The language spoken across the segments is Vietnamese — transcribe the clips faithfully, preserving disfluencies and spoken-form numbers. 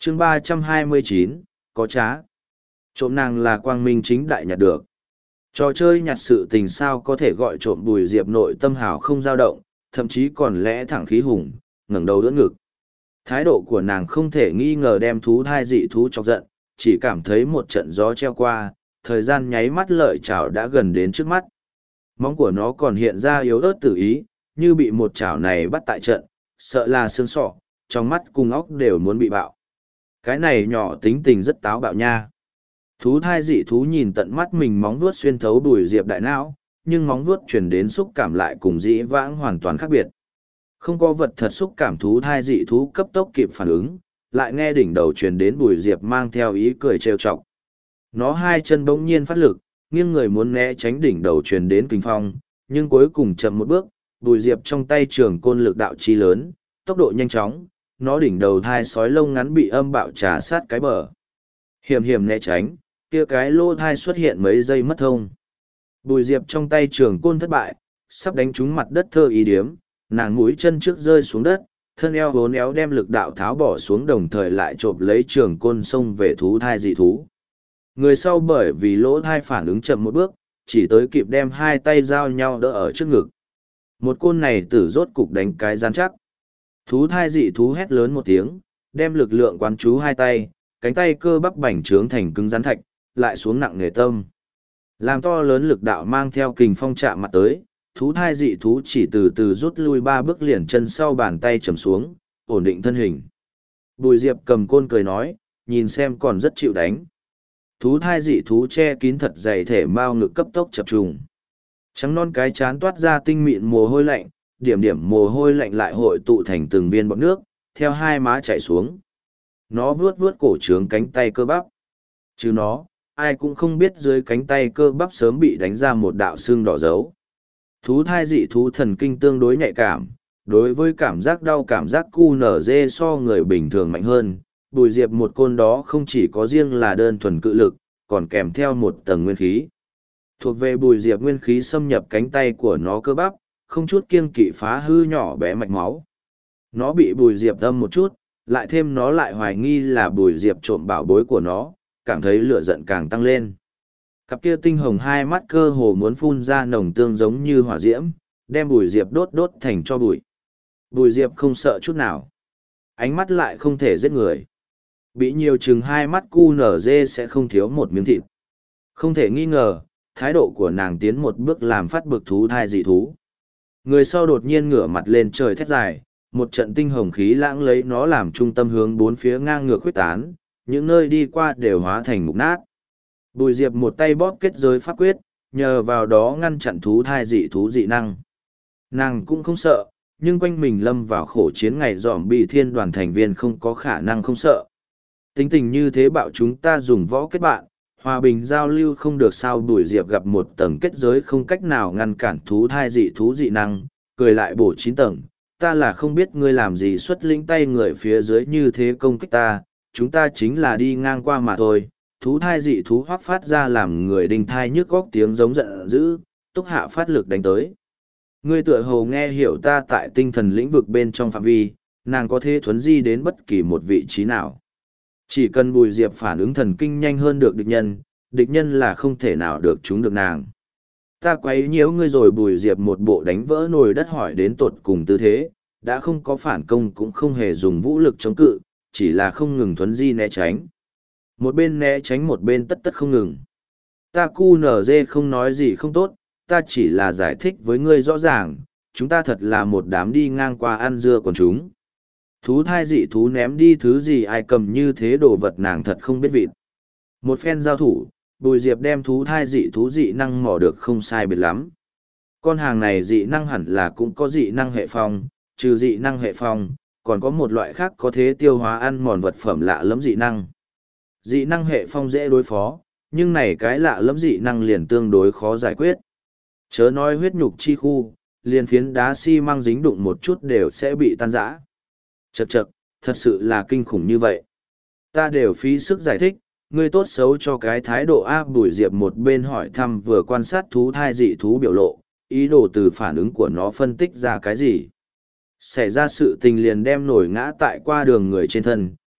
chương ba trăm hai mươi chín, có trá. Trộm nàng là quang minh chính đại nhặt được. Trò chơi nhặt sự tình sao có thể gọi trộm. Bùi Diệp nội tâm hào không dao động, thậm chí còn lẽ thẳng khí hùng, ngẩng đầu đỡ ngực. Thái độ của nàng không thể nghi ngờ đem thú thai dị thú chọc giận, chỉ cảm thấy một trận gió treo qua, thời gian nháy mắt lợi chảo đã gần đến trước mắt. Móng của nó còn hiện ra yếu ớt tự ý, như bị một chảo này bắt tại trận, sợ là xương sọ, trong mắt cùng óc đều muốn bị bạo. Cái này nhỏ tính tình rất táo bạo nha. Thú thai dị thú nhìn tận mắt mình móng vuốt xuyên thấu Bùi Diệp đại não, nhưng móng vuốt truyền đến xúc cảm lại cùng dĩ vãng hoàn toàn khác biệt. Không có vật thật xúc cảm. Thú thai dị thú cấp tốc kịp phản ứng, lại nghe đỉnh đầu truyền đến Bùi Diệp mang theo ý cười trêu chọc. Nó hai chân bỗng nhiên phát lực, nghiêng người muốn né tránh đỉnh đầu truyền đến kinh phong, nhưng cuối cùng chậm một bước. Bùi Diệp trong tay trường côn lực đạo chi lớn, tốc độ nhanh chóng, nó đỉnh đầu thai sói lông ngắn bị âm bạo trà sát cái bờ. Hiểm hiểm né tránh, kia cái lô thai xuất hiện mấy giây mất thông. Bùi Diệp trong tay trường côn thất bại, sắp đánh trúng mặt đất thơ ý điếm, nàng mũi chân trước rơi xuống đất, thân eo vốn éo đem lực đạo tháo bỏ xuống, đồng thời lại chộp lấy trường côn xông về thú thai dị thú. Người sau bởi vì lỗ thai phản ứng chậm một bước, chỉ tới kịp đem hai tay giao nhau đỡ ở trước ngực. Một côn này tử rốt cục đánh cái gian chắc. Thú thai dị thú hét lớn một tiếng, đem lực lượng quán chú hai tay, cánh tay cơ bắp bành trướng thành cứng rắn thạch, lại xuống nặng nề tâm. Làm to lớn lực đạo mang theo kình phong chạm mặt tới, thú thai dị thú chỉ từ từ rút lui ba bước, liền chân sau bàn tay trầm xuống, ổn định thân hình. Bùi Diệp cầm côn cười nói, nhìn xem còn rất chịu đánh. Thú thai dị thú che kín thật dày thể mao ngực cấp tốc chập trùng. Trắng non cái chán toát ra tinh mịn mồ hôi lạnh, điểm điểm mồ hôi lạnh lại hội tụ thành từng viên bọt nước, theo hai má chảy xuống. Nó vuốt vuốt cổ trướng cánh tay cơ bắp. Chứ nó, ai cũng không biết dưới cánh tay cơ bắp sớm bị đánh ra một đạo xương đỏ dấu. Thú thai dị thú thần kinh tương đối nhạy cảm, đối với cảm giác đau cảm giác cu nở dê so người bình thường mạnh hơn. Bùi Diệp một côn đó không chỉ có riêng là đơn thuần cự lực, còn kèm theo một tầng nguyên khí. Thuộc về Bùi Diệp nguyên khí xâm nhập cánh tay của nó cơ bắp, không chút kiêng kỵ phá hư nhỏ bé mạch máu. Nó bị Bùi Diệp đâm một chút, lại thêm nó lại hoài nghi là Bùi Diệp trộm bảo bối của nó, cảm thấy lửa giận càng tăng lên. Cặp kia tinh hồng hai mắt cơ hồ muốn phun ra nồng tương giống như hỏa diễm, đem Bùi Diệp đốt đốt thành cho bụi. Bùi Diệp không sợ chút nào. Ánh mắt lại không thể giết người. Bị nhiều chừng hai mắt cu nở dê sẽ không thiếu một miếng thịt. Không thể nghi ngờ, thái độ của nàng tiến một bước làm phát bực thú thai dị thú. Người sau đột nhiên ngửa mặt lên trời thét dài, một trận tinh hồng khí lãng lấy nó làm trung tâm hướng bốn phía ngang ngược khuyết tán, những nơi đi qua đều hóa thành mục nát. Bùi Diệp một tay bóp kết giới pháp quyết, nhờ vào đó ngăn chặn thú thai dị thú dị năng. Nàng cũng không sợ, nhưng quanh mình lâm vào khổ chiến ngày dòm bị thiên đoàn thành viên không có khả năng không sợ. Tính tình như thế bảo chúng ta dùng võ kết bạn, hòa bình giao lưu không được sao. Bùi Diệp gặp một tầng kết giới không cách nào ngăn cản thú thai dị thú dị năng, cười lại bổ chín tầng. Ta là không biết ngươi làm gì xuất lĩnh tay người phía dưới như thế công kích ta, chúng ta chính là đi ngang qua mà thôi. Thú thai dị thú hoác phát ra làm người đinh thai nhức góc tiếng giống giận dữ, túc hạ phát lực đánh tới. Ngươi tựa hồ nghe hiểu ta tại tinh thần lĩnh vực bên trong phạm vi, nàng có thể thuấn di đến bất kỳ một vị trí nào. Chỉ cần Bùi Diệp phản ứng thần kinh nhanh hơn được địch nhân, địch nhân là không thể nào được trúng được nàng. Ta quấy nhiễu ngươi rồi. Bùi Diệp một bộ đánh vỡ nồi đất hỏi đến tột cùng tư thế, đã không có phản công cũng không hề dùng vũ lực chống cự, chỉ là không ngừng thuấn di né tránh. Một bên né tránh một bên tất tất không ngừng. Ta cu nở dê không nói gì không tốt, ta chỉ là giải thích với ngươi rõ ràng, chúng ta thật là một đám đi ngang qua ăn dưa còn chúng. Thú thai dị thú ném đi thứ gì ai cầm như thế đồ vật nàng thật không biết vịt. Một phen giao thủ, Bùi Diệp đem thú thai dị thú dị năng mò được không sai biệt lắm. Con hàng này dị năng hẳn là cũng có dị năng hệ phong, trừ dị năng hệ phong, còn có một loại khác có thể tiêu hóa ăn mòn vật phẩm lạ lẫm dị năng. Dị năng hệ phong dễ đối phó, nhưng này cái lạ lẫm dị năng liền tương đối khó giải quyết. Chớ nói huyết nhục chi khu, liền phiến đá xi măng dính đụng một chút đều sẽ bị tan rã. Chậc chậc, thật sự là kinh khủng như vậy. Ta đều phí sức giải thích, ngươi tốt xấu cho cái thái độ A. Bùi Diệp một bên hỏi thăm vừa quan sát thú thai dị thú biểu lộ, ý đồ từ phản ứng của nó phân tích ra cái gì. Xảy ra sự tình liền đem nổi ngã tại qua đường người trên thân,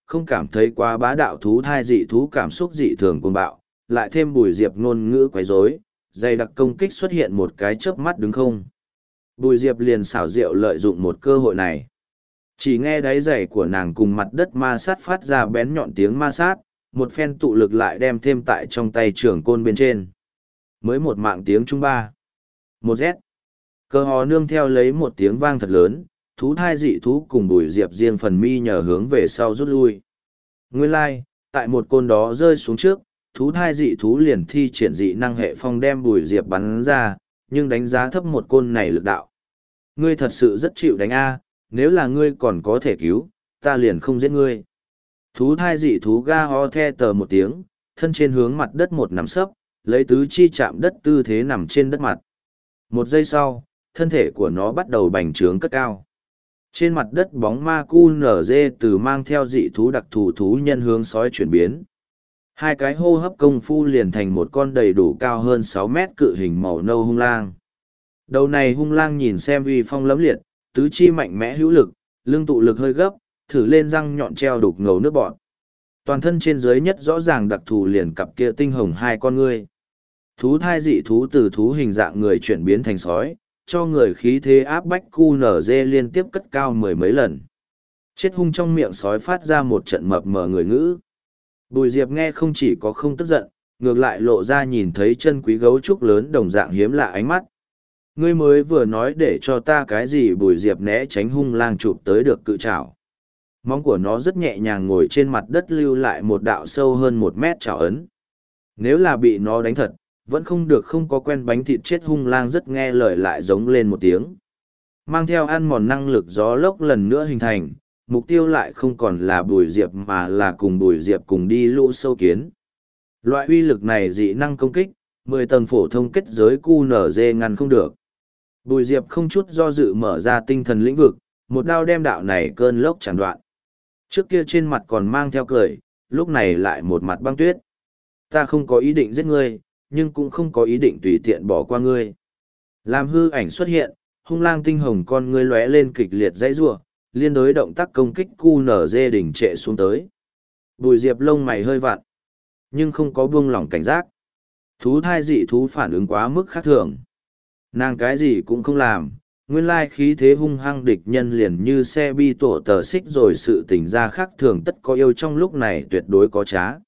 không cảm thấy quá bá đạo thú thai dị thú cảm xúc dị thường cuồng bạo, lại thêm Bùi Diệp ngôn ngữ quấy rối, dày đặc công kích xuất hiện một cái chớp mắt đứng không. Bùi Diệp liền xảo diệu lợi dụng một cơ hội này. Chỉ nghe đáy giày của nàng cùng mặt đất ma sát phát ra bén nhọn tiếng ma sát, một phen tụ lực lại đem thêm tại trong tay trường côn bên trên. Mới một mạng tiếng trung ba. Một Z. Cơ hò nương theo lấy một tiếng vang thật lớn, thú thai dị thú cùng Bùi Diệp riêng phần mi nhờ hướng về sau rút lui. Nguyên lai, like, tại một côn đó rơi xuống trước, thú thai dị thú liền thi triển dị năng hệ phong đem Bùi Diệp bắn ra, nhưng đánh giá thấp một côn này lực đạo. Ngươi thật sự rất chịu đánh a, nếu là ngươi còn có thể cứu, ta liền không giết ngươi. Thú thai dị thú ga ho the tờ một tiếng, thân trên hướng mặt đất một nằm sấp, lấy tứ chi chạm đất tư thế nằm trên đất mặt. Một giây sau, thân thể của nó bắt đầu bành trướng cất cao. Trên mặt đất bóng ma cu nở dê từ mang theo dị thú đặc thù thú nhân hướng sói chuyển biến. Hai cái hô hấp công phu liền thành một con đầy đủ cao hơn sáu mét cự hình màu nâu hung lang. Đầu này hung lang nhìn xem uy phong lẫm liệt, tứ chi mạnh mẽ hữu lực, lưng tụ lực hơi gấp, thử lên răng nhọn treo đục ngầu nước bọt. Toàn thân trên dưới nhất rõ ràng đặc thù liền cặp kia tinh hồng hai con ngươi. Thú thai dị thú từ thú hình dạng người chuyển biến thành sói, cho người khí thế áp bách cu nở dê liên tiếp cất cao mười mấy lần. Chết hung trong miệng sói phát ra một trận mập mờ người ngữ. Bùi Diệp nghe không chỉ có không tức giận, ngược lại lộ ra nhìn thấy chân quý gấu trúc lớn đồng dạng hiếm lạ ánh mắt. Ngươi mới vừa nói để cho ta cái gì? Bùi Diệp né tránh hung lang chụp tới được cự trảo. Móng của nó rất nhẹ nhàng ngồi trên mặt đất lưu lại một đạo sâu hơn một mét trảo ấn. Nếu là bị nó đánh thật, vẫn không được không có quen bánh thịt chết hung lang rất nghe lời lại giống lên một tiếng. Mang theo ăn mòn năng lực gió lốc lần nữa hình thành, mục tiêu lại không còn là Bùi Diệp mà là cùng Bùi Diệp cùng đi lũ sâu kiến. Loại uy lực này dị năng công kích, mười tầng phổ thông kết giới cu nở dê ngăn không được. Bùi Diệp không chút do dự mở ra tinh thần lĩnh vực, một đao đem đạo này cơn lốc chản đoạn. Trước kia trên mặt còn mang theo cười, lúc này lại một mặt băng tuyết. Ta không có ý định giết ngươi, nhưng cũng không có ý định tùy tiện bỏ qua ngươi. Làm hư ảnh xuất hiện, hung lang tinh hồng con ngươi lóe lên kịch liệt dãy rủa, liên đối động tác công kích cu nở dê đỉnh trệ xuống tới. Bùi Diệp lông mày hơi vặn, nhưng không có buông lỏng cảnh giác. Thú thai dị thú phản ứng quá mức khác thường. Nàng cái gì cũng không làm, nguyên lai khí thế hung hăng địch nhân liền như xe bi tổ tờ xích rồi sự tỉnh ra khác thường tất có yêu trong lúc này tuyệt đối có trá.